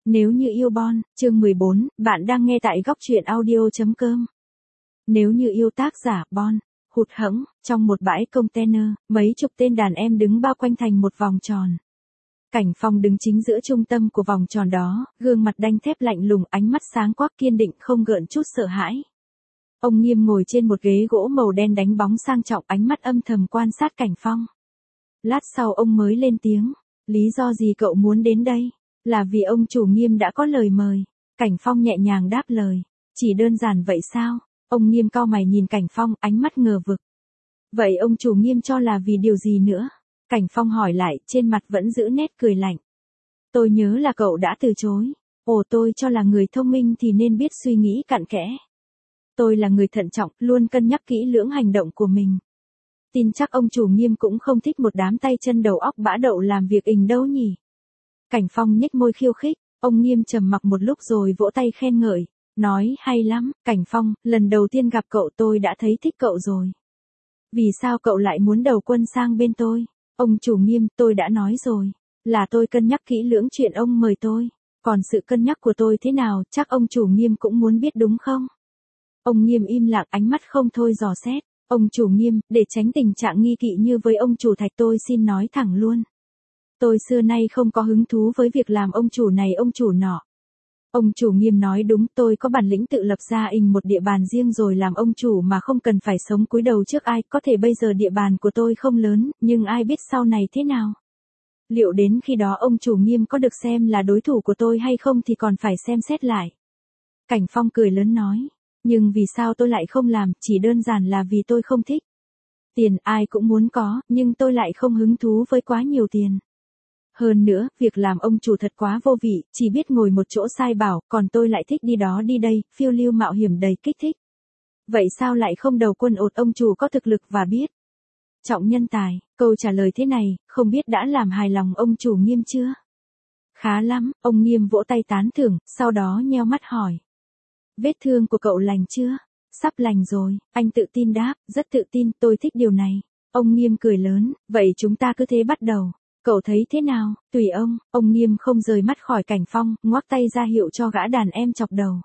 Nếu như yêu Bon, chương 14, bạn đang nghe tại góc truyện audio.com. Nếu như yêu tác giả Bon, hụt hẫng, trong một bãi container, mấy chục tên đàn em đứng bao quanh thành một vòng tròn. Cảnh Phong đứng chính giữa trung tâm của vòng tròn đó, gương mặt đanh thép lạnh lùng, ánh mắt sáng quắc kiên định không gợn chút sợ hãi. Ông Nghiêm ngồi trên một ghế gỗ màu đen đánh bóng sang trọng, ánh mắt âm thầm quan sát Cảnh Phong. Lát sau ông mới lên tiếng, lý do gì cậu muốn đến đây? Là vì ông chủ Nghiêm đã có lời mời. Cảnh Phong nhẹ nhàng đáp lời. Chỉ đơn giản vậy sao? Ông Nghiêm cau mày nhìn Cảnh Phong, ánh mắt ngờ vực. Vậy ông chủ Nghiêm cho là vì điều gì nữa? Cảnh Phong hỏi lại, trên mặt vẫn giữ nét cười lạnh. Tôi nhớ là cậu đã từ chối. Ồ, tôi cho là người thông minh thì nên biết suy nghĩ cặn kẽ. Tôi là người thận trọng, luôn cân nhắc kỹ lưỡng hành động của mình. Tin chắc ông chủ Nghiêm cũng không thích một đám tay chân đầu óc bã đậu làm việc ình đâu nhỉ? Cảnh Phong nhếch môi khiêu khích, ông Nghiêm trầm mặc một lúc rồi vỗ tay khen ngợi, nói hay lắm, Cảnh Phong, lần đầu tiên gặp cậu tôi đã thấy thích cậu rồi. Vì sao cậu lại muốn đầu quân sang bên tôi? Ông chủ Nghiêm, tôi đã nói rồi, là tôi cân nhắc kỹ lưỡng chuyện ông mời tôi, còn sự cân nhắc của tôi thế nào, chắc ông chủ Nghiêm cũng muốn biết đúng không? Ông Nghiêm im lặng, ánh mắt không thôi dò xét, ông chủ Nghiêm, để tránh tình trạng nghi kỵ như với ông chủ Thạch tôi xin nói thẳng luôn. Tôi xưa nay không có hứng thú với việc làm ông chủ này ông chủ nọ. Ông chủ Nghiêm nói đúng, tôi có bản lĩnh tự lập ra một địa bàn riêng rồi làm ông chủ mà không cần phải sống cúi đầu trước ai, có thể bây giờ địa bàn của tôi không lớn, nhưng ai biết sau này thế nào. Liệu đến khi đó ông chủ Nghiêm có được xem là đối thủ của tôi hay không thì còn phải xem xét lại. Cảnh Phong cười lớn nói, nhưng vì sao tôi lại không làm, chỉ đơn giản là vì tôi không thích. Tiền ai cũng muốn có, nhưng tôi lại không hứng thú với quá nhiều tiền. Hơn nữa, việc làm ông chủ thật quá vô vị, chỉ biết ngồi một chỗ sai bảo, còn tôi lại thích đi đó đi đây, phiêu lưu mạo hiểm đầy kích thích. Vậy sao lại không đầu quân ột, ông chủ có thực lực và biết trọng nhân tài? Câu trả lời thế này, không biết đã làm hài lòng ông chủ Nghiêm chưa? Khá lắm, ông Nghiêm vỗ tay tán thưởng, sau đó nheo mắt hỏi. Vết thương của cậu lành chưa? Sắp lành rồi, anh tự tin đáp, rất tự tin, tôi thích điều này. Ông Nghiêm cười lớn, vậy chúng ta cứ thế bắt đầu. Cậu thấy thế nào? Tùy ông Nghiêm không rời mắt khỏi Cảnh Phong, ngoắc tay ra hiệu cho gã đàn em chọc đầu.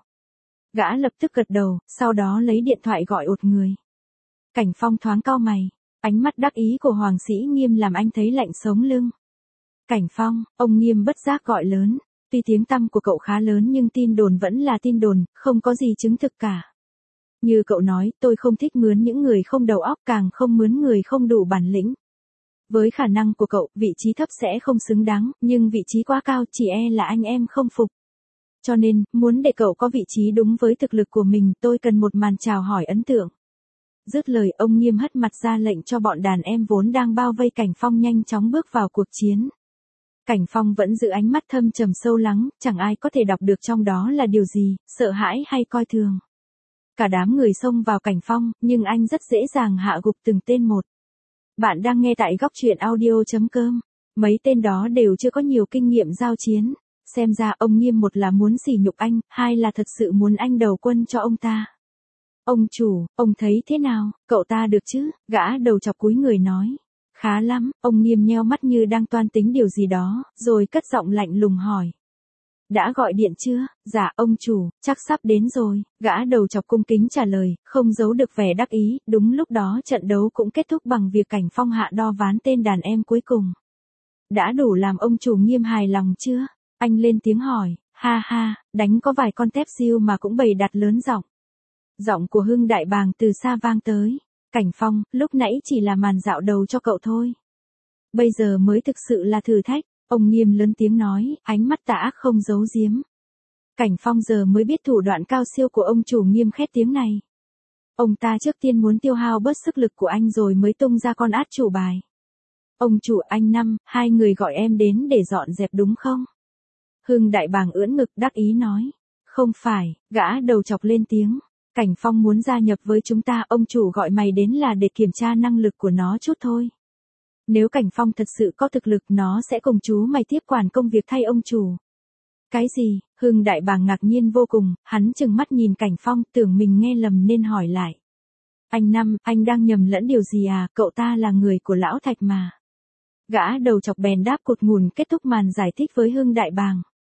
Gã lập tức gật đầu, sau đó lấy điện thoại gọi ột người. Cảnh Phong thoáng cau mày, ánh mắt đắc ý của Hoàng Sĩ Nghiêm làm anh thấy lạnh sống lưng. Cảnh Phong, ông Nghiêm bất giác gọi lớn, tuy tiếng tăm của cậu khá lớn nhưng tin đồn vẫn là tin đồn, không có gì chứng thực cả. Như cậu nói, tôi không thích mướn những người không đầu óc, càng không mướn người không đủ bản lĩnh. Với khả năng của cậu, vị trí thấp sẽ không xứng đáng, nhưng vị trí quá cao chỉ e là anh em không phục. Cho nên, muốn để cậu có vị trí đúng với thực lực của mình, tôi cần một màn chào hỏi ấn tượng. Dứt lời, ông Nghiêm hất mặt ra lệnh cho bọn đàn em vốn đang bao vây Cảnh Phong nhanh chóng bước vào cuộc chiến. Cảnh Phong vẫn giữ ánh mắt thâm trầm sâu lắng, chẳng ai có thể đọc được trong đó là điều gì, sợ hãi hay coi thường. Cả đám người xông vào Cảnh Phong, nhưng anh rất dễ dàng hạ gục từng tên một. Bạn đang nghe tại góc truyện audio.com. Mấy tên đó đều chưa có nhiều kinh nghiệm giao chiến. Xem ra ông Nghiêm một là muốn sỉ nhục anh, hai là thật sự muốn anh đầu quân cho ông ta. Ông chủ, ông thấy thế nào, cậu ta được chứ? Gã đầu chọc cúi người nói. Khá lắm, ông Nghiêm nheo mắt như đang toan tính điều gì đó, rồi cất giọng lạnh lùng hỏi. Đã gọi điện chưa? Dạ ông chủ, chắc sắp đến rồi, gã đầu chọc cung kính trả lời, không giấu được vẻ đắc ý. Đúng lúc đó trận đấu cũng kết thúc bằng việc Cảnh Phong hạ đo ván tên đàn em cuối cùng. Đã đủ làm ông chủ Nghiêm hài lòng chưa? Anh lên tiếng hỏi, ha ha, đánh có vài con tép siêu mà cũng bày đặt lớn giọng. Giọng của Hưng Đại Bàng từ xa vang tới. Cảnh Phong, lúc nãy chỉ là màn dạo đầu cho cậu thôi. Bây giờ mới thực sự là thử thách. Ông Nghiêm lớn tiếng nói, ánh mắt tà ác không giấu giếm. Cảnh Phong giờ mới biết thủ đoạn cao siêu của ông chủ Nghiêm khét tiếng này. Ông ta trước tiên muốn tiêu hao bớt sức lực của anh rồi mới tung ra con át chủ bài. Ông chủ, anh Năm, hai người gọi em đến để dọn dẹp đúng không? Hưng Đại Bàng ưỡn ngực đắc ý nói. Không phải, gã đầu chọc lên tiếng. Cảnh Phong muốn gia nhập với chúng ta, ông chủ gọi mày đến là để kiểm tra năng lực của nó chút thôi. Nếu Cảnh Phong thật sự có thực lực, nó sẽ cùng chú mày tiếp quản công việc thay ông chủ. Cái gì? Hưng Đại Bàng ngạc nhiên vô cùng, hắn trừng mắt nhìn Cảnh Phong, tưởng mình nghe lầm nên hỏi lại. Anh Năm, anh đang nhầm lẫn điều gì à, cậu ta là người của lão Thạch mà. Gã đầu chọc bèn đáp cột ngùn kết thúc màn giải thích với Hưng Đại Bàng.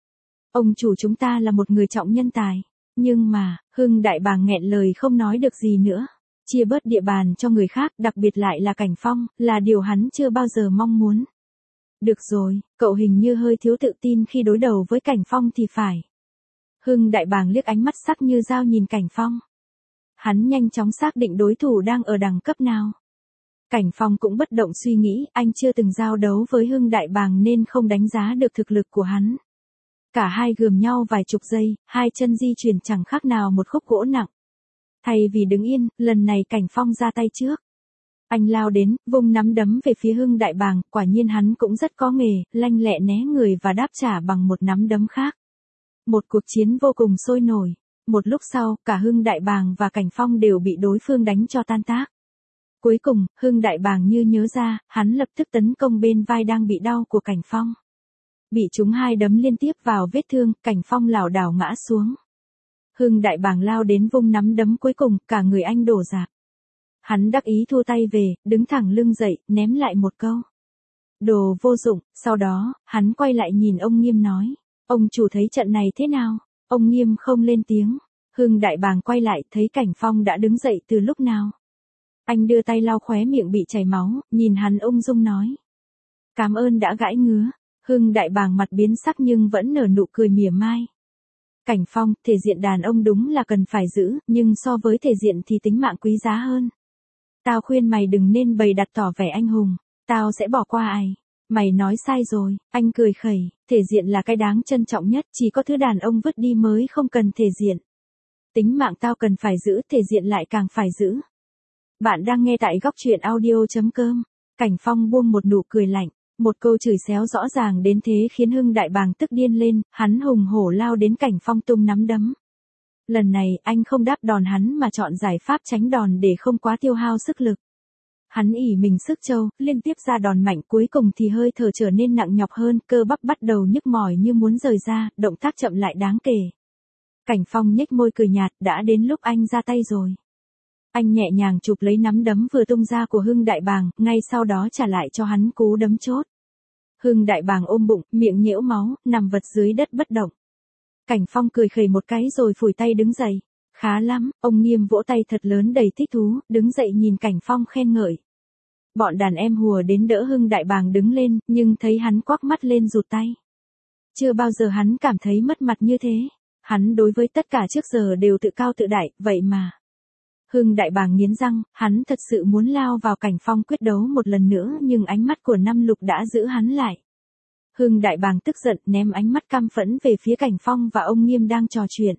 Ông chủ chúng ta là một người trọng nhân tài. Nhưng mà, Hưng đại bàng nghẹn lời không nói được gì nữa. Chia bớt địa bàn cho người khác, đặc biệt lại là Cảnh Phong, là điều hắn chưa bao giờ mong muốn. Được rồi, cậu hình như hơi thiếu tự tin khi đối đầu với Cảnh Phong thì phải. Hưng đại bàng liếc ánh mắt sắc như dao nhìn Cảnh Phong. Hắn nhanh chóng xác định đối thủ đang ở đẳng cấp nào. Cảnh Phong cũng bất động suy nghĩ, anh chưa từng giao đấu với Hưng đại bàng nên không đánh giá được thực lực của hắn. Cả hai gườm nhau vài chục giây, hai chân di chuyển chẳng khác nào một khúc gỗ nặng. Thay vì đứng yên, lần này Cảnh Phong ra tay trước. Anh lao đến, vung nắm đấm về phía Hưng đại bàng, quả nhiên hắn cũng rất có nghề, lanh lẹ né người và đáp trả bằng một nắm đấm khác. Một cuộc chiến vô cùng sôi nổi. Một lúc sau, cả Hưng đại bàng và Cảnh Phong đều bị đối phương đánh cho tan tác. Cuối cùng, Hưng đại bàng như nhớ ra, hắn lập tức tấn công bên vai đang bị đau của Cảnh Phong. Bị trúng hai đấm liên tiếp vào vết thương, Cảnh Phong lảo đảo ngã xuống. Hưng đại bàng lao đến vung nắm đấm cuối cùng, cả người anh đổ rạp. Hắn đắc ý thua tay về, đứng thẳng lưng dậy, ném lại một câu. Đồ vô dụng, sau đó, hắn quay lại nhìn ông Nghiêm nói. Ông chủ thấy trận này thế nào? Ông Nghiêm không lên tiếng. Hưng đại bàng quay lại thấy Cảnh Phong đã đứng dậy từ lúc nào. Anh đưa tay lau khóe miệng bị chảy máu, nhìn hắn ung dung nói. Cảm ơn đã gãi ngứa. Hưng đại bàng mặt biến sắc nhưng vẫn nở nụ cười mỉa mai. Cảnh Phong, thể diện đàn ông đúng là cần phải giữ, nhưng so với thể diện thì tính mạng quý giá hơn. Tao khuyên mày đừng nên bày đặt tỏ vẻ anh hùng, tao sẽ bỏ qua ai. Mày nói sai rồi, anh cười khẩy, thể diện là cái đáng trân trọng nhất, chỉ có thứ đàn ông vứt đi mới không cần thể diện. Tính mạng tao cần phải giữ, thể diện lại càng phải giữ. Bạn đang nghe tại góc truyện audio.com. Cảnh Phong buông một nụ cười lạnh, một câu chửi xéo rõ ràng đến thế khiến Hưng đại bàng tức điên lên, hắn hùng hổ lao đến Cảnh Phong tung nắm đấm. Lần này anh không đáp đòn hắn mà chọn giải pháp tránh đòn để không quá tiêu hao sức lực. Hắn ỉ mình sức trâu, liên tiếp ra đòn mạnh cuối cùng thì hơi thở trở nên nặng nhọc hơn, cơ bắp bắt đầu nhức mỏi như muốn rời ra, động tác chậm lại đáng kể. Cảnh Phong nhếch môi cười nhạt, đã đến lúc anh ra tay rồi. Anh nhẹ nhàng chụp lấy nắm đấm vừa tung ra của Hưng đại bàng, ngay sau đó trả lại cho hắn cú đấm chốt. Hưng đại bàng ôm bụng, miệng nhễu máu, nằm vật dưới đất bất động. Cảnh Phong cười khẩy một cái rồi phủi tay đứng dậy. Khá lắm, ông Nghiêm vỗ tay thật lớn đầy thích thú, đứng dậy nhìn Cảnh Phong khen ngợi. Bọn đàn em hùa đến đỡ Hưng đại bàng đứng lên, nhưng thấy hắn quắc mắt lên rụt tay. Chưa bao giờ hắn cảm thấy mất mặt như thế. Hắn đối với tất cả trước giờ đều tự cao tự đại, vậy mà. Hưng đại bàng nghiến răng, hắn thật sự muốn lao vào Cảnh Phong quyết đấu một lần nữa nhưng ánh mắt của Năm Lục đã giữ hắn lại. Hưng đại bàng tức giận ném ánh mắt căm phẫn về phía Cảnh Phong và ông Nghiêm đang trò chuyện.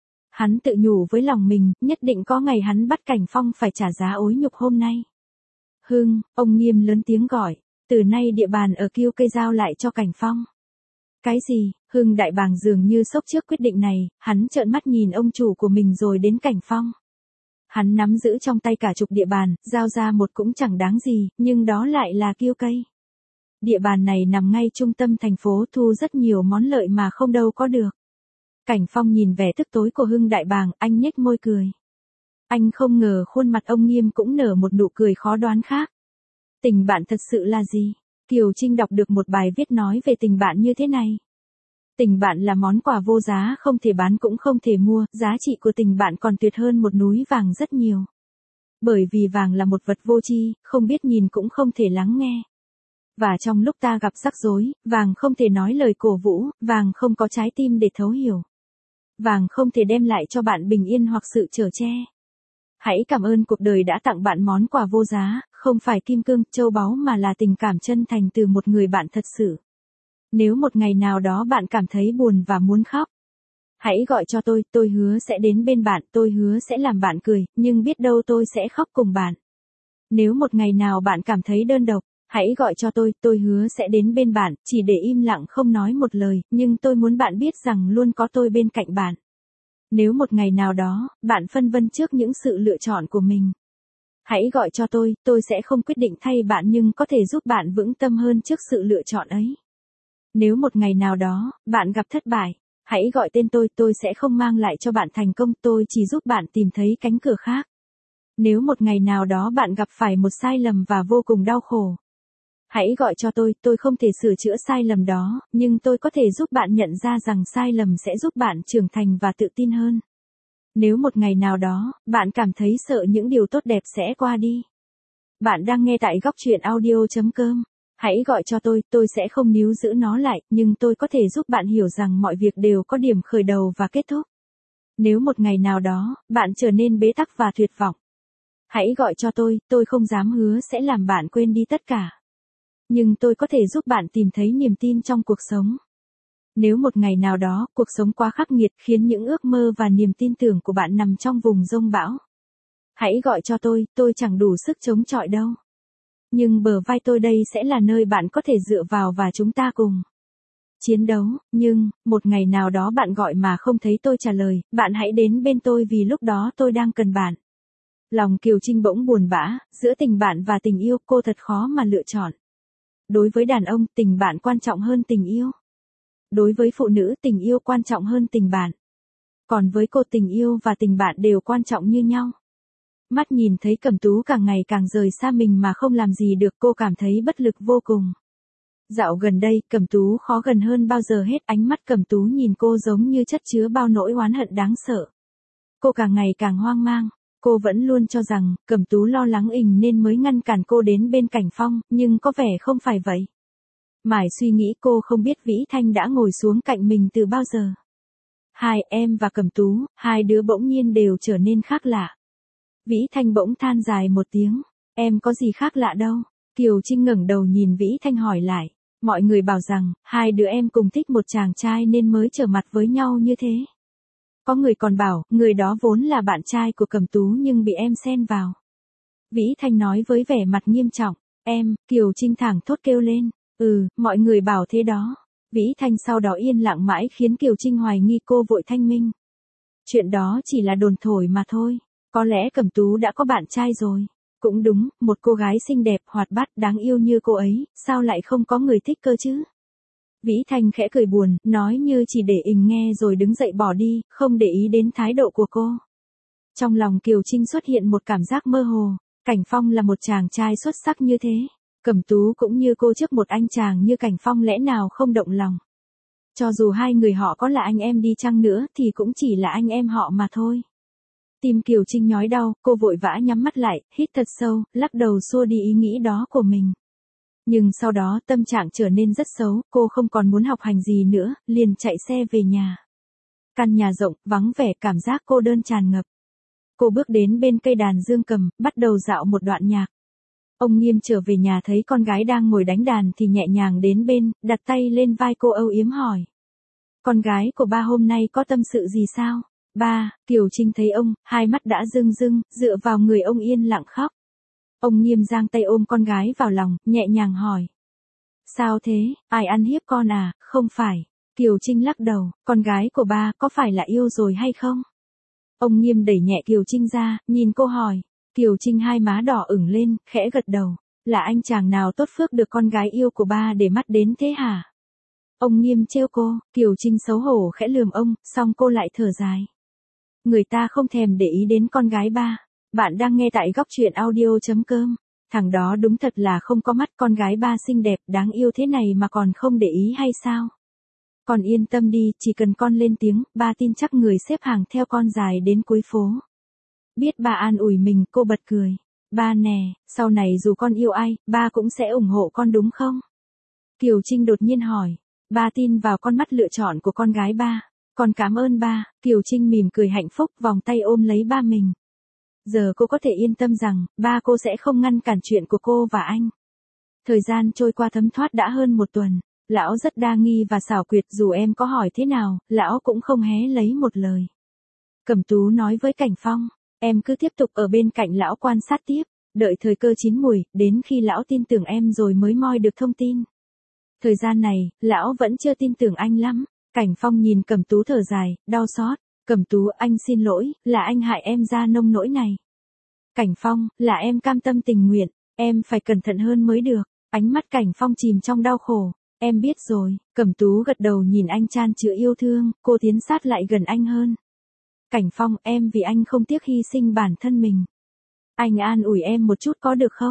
Hắn tự nhủ với lòng mình, nhất định có ngày hắn bắt Cảnh Phong phải trả giá ối nhục hôm nay. Hưng, ông Nghiêm lớn tiếng gọi, từ nay địa bàn ở Kiêu Cây giao lại cho Cảnh Phong. Cái gì? Hưng đại bàng dường như sốc trước quyết định này, hắn trợn mắt nhìn ông chủ của mình rồi đến Cảnh Phong. Hắn nắm giữ trong tay cả chục địa bàn, giao ra một cũng chẳng đáng gì, nhưng đó lại là Kiêu Cây. Địa bàn này nằm ngay trung tâm thành phố thu rất nhiều món lợi mà không đâu có được. Cảnh Phong nhìn vẻ tức tối của Hưng đại bàng, anh nhếch môi cười. Anh không ngờ khuôn mặt ông Nghiêm cũng nở một nụ cười khó đoán khác. Tình bạn thật sự là gì? Kiều Trinh đọc được một bài viết nói về tình bạn như thế này. Tình bạn là món quà vô giá không thể bán cũng không thể mua, giá trị của tình bạn còn tuyệt hơn một núi vàng rất nhiều. Bởi vì vàng là một vật vô tri, không biết nhìn cũng không thể lắng nghe. Và trong lúc ta gặp rắc rối, vàng không thể nói lời cổ vũ, vàng không có trái tim để thấu hiểu. Vàng không thể đem lại cho bạn bình yên hoặc sự chở che. Hãy cảm ơn cuộc đời đã tặng bạn món quà vô giá, không phải kim cương, châu báu mà là tình cảm chân thành từ một người bạn thật sự. Nếu một ngày nào đó bạn cảm thấy buồn và muốn khóc, hãy gọi cho tôi hứa sẽ đến bên bạn, tôi hứa sẽ làm bạn cười, nhưng biết đâu tôi sẽ khóc cùng bạn. Nếu một ngày nào bạn cảm thấy đơn độc, hãy gọi cho tôi hứa sẽ đến bên bạn, chỉ để im lặng không nói một lời, nhưng tôi muốn bạn biết rằng luôn có tôi bên cạnh bạn. Nếu một ngày nào đó, bạn phân vân trước những sự lựa chọn của mình, hãy gọi cho tôi sẽ không quyết định thay bạn nhưng có thể giúp bạn vững tâm hơn trước sự lựa chọn ấy. Nếu một ngày nào đó, bạn gặp thất bại, hãy gọi tên tôi sẽ không mang lại cho bạn thành công, tôi chỉ giúp bạn tìm thấy cánh cửa khác. Nếu một ngày nào đó bạn gặp phải một sai lầm và vô cùng đau khổ, Hãy gọi cho tôi không thể sửa chữa sai lầm đó, nhưng tôi có thể giúp bạn nhận ra rằng sai lầm sẽ giúp bạn trưởng thành và tự tin hơn. Nếu một ngày nào đó, bạn cảm thấy sợ những điều tốt đẹp sẽ qua đi. Bạn đang nghe tại góc truyện audio.com. Hãy gọi cho tôi sẽ không níu giữ nó lại, nhưng tôi có thể giúp bạn hiểu rằng mọi việc đều có điểm khởi đầu và kết thúc. Nếu một ngày nào đó, bạn trở nên bế tắc và tuyệt vọng. Hãy gọi cho tôi không dám hứa sẽ làm bạn quên đi tất cả. Nhưng tôi có thể giúp bạn tìm thấy niềm tin trong cuộc sống. Nếu một ngày nào đó, cuộc sống quá khắc nghiệt khiến những ước mơ và niềm tin tưởng của bạn nằm trong vùng dông bão. Hãy gọi cho tôi chẳng đủ sức chống chọi đâu. Nhưng bờ vai tôi đây sẽ là nơi bạn có thể dựa vào và chúng ta cùng chiến đấu. Nhưng, một ngày nào đó bạn gọi mà không thấy tôi trả lời, bạn hãy đến bên tôi vì lúc đó tôi đang cần bạn. Lòng Kiều Trinh bỗng buồn bã, giữa tình bạn và tình yêu cô thật khó mà lựa chọn. Đối với đàn ông, tình bạn quan trọng hơn tình yêu. Đối với phụ nữ, tình yêu quan trọng hơn tình bạn. Còn với cô, tình yêu và tình bạn đều quan trọng như nhau. Mắt nhìn thấy Cẩm Tú càng ngày càng rời xa mình mà không làm gì được, cô cảm thấy bất lực vô cùng. Dạo gần đây, Cẩm Tú khó gần hơn bao giờ hết, ánh mắt Cẩm Tú nhìn cô giống như chất chứa bao nỗi oán hận đáng sợ. Cô càng ngày càng hoang mang. Cô vẫn luôn cho rằng, Cẩm Tú lo lắng nên mới ngăn cản cô đến bên Cảnh Phong, nhưng có vẻ không phải vậy. Mải suy nghĩ cô không biết Vĩ Thanh đã ngồi xuống cạnh mình từ bao giờ. Hai em và Cẩm Tú, hai đứa bỗng nhiên đều trở nên khác lạ. Vĩ Thanh bỗng than dài một tiếng, em có gì khác lạ đâu. Kiều Trinh ngẩng đầu nhìn Vĩ Thanh hỏi lại, mọi người bảo rằng, hai đứa em cùng thích một chàng trai nên mới trở mặt với nhau như thế. Có người còn bảo, người đó vốn là bạn trai của Cẩm Tú nhưng bị em xen vào. Vĩ Thanh nói với vẻ mặt nghiêm trọng, em, Kiều Trinh thẳng thốt kêu lên, mọi người bảo thế đó. Vĩ Thanh sau đó yên lặng mãi khiến Kiều Trinh hoài nghi, cô vội thanh minh. Chuyện đó chỉ là đồn thổi mà thôi, có lẽ Cẩm Tú đã có bạn trai rồi. Cũng đúng, một cô gái xinh đẹp, hoạt bát, đáng yêu như cô ấy, sao lại không có người thích cơ chứ? Vĩ Thanh khẽ cười buồn, nói như chỉ để nghe rồi đứng dậy bỏ đi, không để ý đến thái độ của cô. Trong lòng Kiều Trinh xuất hiện một cảm giác mơ hồ, Cảnh Phong là một chàng trai xuất sắc như thế. Cẩm Tú cũng như cô trước một anh chàng như Cảnh Phong lẽ nào không động lòng. Cho dù hai người họ có là anh em đi chăng nữa thì cũng chỉ là anh em họ mà thôi. Tim Kiều Trinh nhói đau, cô vội vã nhắm mắt lại, hít thật sâu, lắc đầu xua đi ý nghĩ đó của mình. Nhưng sau đó tâm trạng trở nên rất xấu, cô không còn muốn học hành gì nữa, liền chạy xe về nhà. Căn nhà rộng, vắng vẻ, cảm giác cô đơn tràn ngập. Cô bước đến bên cây đàn dương cầm, bắt đầu dạo một đoạn nhạc. Ông Nghiêm trở về nhà thấy con gái đang ngồi đánh đàn thì nhẹ nhàng đến bên, đặt tay lên vai cô âu yếm hỏi. Con gái của ba hôm nay có tâm sự gì sao? Ba, Kiều Trinh thấy ông, hai mắt đã rưng rưng, dựa vào người ông yên lặng khóc. Ông Nghiêm giang tay ôm con gái vào lòng, nhẹ nhàng hỏi. Sao thế, ai ăn hiếp con à? Không phải. Kiều Trinh lắc đầu, con gái của ba có phải là yêu rồi hay không? Ông Nghiêm đẩy nhẹ Kiều Trinh ra, nhìn cô hỏi. Kiều Trinh hai má đỏ ửng lên, khẽ gật đầu. Là anh chàng nào tốt phước được con gái yêu của ba để mắt đến thế hả? Ông Nghiêm trêu cô, Kiều Trinh xấu hổ khẽ lườm ông, xong cô lại thở dài. Người ta không thèm để ý đến con gái ba. Bạn đang nghe tại góc truyện audio.com. Thằng đó đúng thật là không có mắt, con gái ba xinh đẹp, đáng yêu thế này mà còn không để ý hay sao? Con yên tâm đi, chỉ cần con lên tiếng, ba tin chắc người xếp hàng theo con dài đến cuối phố. Biết ba an ủi mình, cô bật cười. Ba nè, sau này dù con yêu ai, ba cũng sẽ ủng hộ con đúng không? Kiều Trinh đột nhiên hỏi. Ba tin vào con mắt lựa chọn của con gái ba. Con cảm ơn ba. Kiều Trinh mỉm cười hạnh phúc, vòng tay ôm lấy ba mình. Giờ cô có thể yên tâm rằng, ba cô sẽ không ngăn cản chuyện của cô và anh. Thời gian trôi qua thấm thoát đã hơn một tuần. Lão rất đa nghi và xảo quyệt, dù em có hỏi thế nào, lão cũng không hé lấy một lời. Cẩm Tú nói với Cảnh Phong, em cứ tiếp tục ở bên cạnh lão quan sát tiếp, đợi thời cơ chín mùi, đến khi lão tin tưởng em rồi mới moi được thông tin. Thời gian này, lão vẫn chưa tin tưởng anh lắm. Cảnh Phong nhìn Cẩm Tú thở dài, đau xót. Cẩm Tú, anh xin lỗi, là anh hại em ra nông nỗi này. Cảnh Phong, là em cam tâm tình nguyện, em phải cẩn thận hơn mới được. Ánh mắt Cảnh Phong chìm trong đau khổ. Em biết rồi. Cẩm Tú gật đầu nhìn anh chan chứa yêu thương, cô tiến sát lại gần anh hơn. Cảnh Phong, em vì anh không tiếc hy sinh bản thân mình. Anh an ủi em một chút có được không?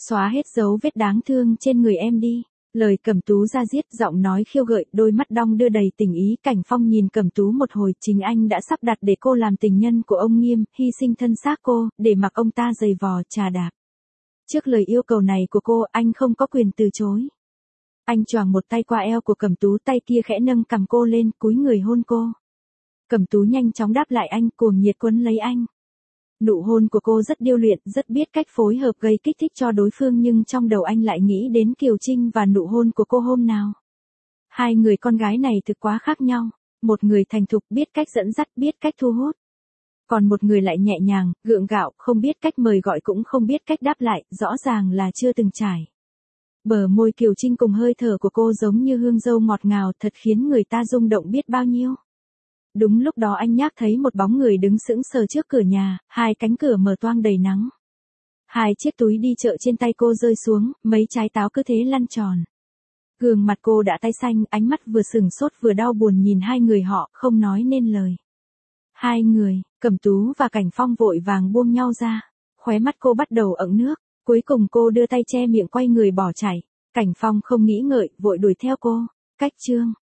Xóa hết dấu vết đáng thương trên người em đi. Lời Cẩm Tú ra diết, giọng nói khiêu gợi, đôi mắt đong đưa đầy tình ý. Cảnh Phong nhìn Cẩm Tú một hồi, chính anh đã sắp đặt để cô làm tình nhân của ông Nghiêm, hy sinh thân xác cô, để mặc ông ta giày vò, chà đạp. Trước lời yêu cầu này của cô, anh không có quyền từ chối. Anh choàng một tay qua eo của Cẩm Tú, tay kia khẽ nâng cằm cô lên, cúi người hôn cô. Cẩm Tú nhanh chóng đáp lại anh, cuồng nhiệt quấn lấy anh. Nụ hôn của cô rất điêu luyện, rất biết cách phối hợp gây kích thích cho đối phương, nhưng trong đầu anh lại nghĩ đến Kiều Trinh và nụ hôn của cô hôm nào. Hai người con gái này thực quá khác nhau. Một người thành thục, biết cách dẫn dắt, biết cách thu hút. Còn một người lại nhẹ nhàng, gượng gạo, không biết cách mời gọi cũng không biết cách đáp lại, rõ ràng là chưa từng trải. Bờ môi Kiều Trinh cùng hơi thở của cô giống như hương dâu ngọt ngào, thật khiến người ta rung động biết bao nhiêu. Đúng lúc đó anh Nhác thấy một bóng người đứng sững sờ trước cửa nhà, hai cánh cửa mở toang đầy nắng. Hai chiếc túi đi chợ trên tay cô rơi xuống, mấy trái táo cứ thế lăn tròn. Gương mặt cô đã tái xanh, ánh mắt vừa sửng sốt vừa đau buồn nhìn hai người họ, không nói nên lời. Hai người, Cẩm Tú và Cảnh Phong vội vàng buông nhau ra. Khóe mắt cô bắt đầu ẩn nước, cuối cùng cô đưa tay che miệng quay người bỏ chạy. Cảnh Phong không nghĩ ngợi, vội đuổi theo cô. Cách chương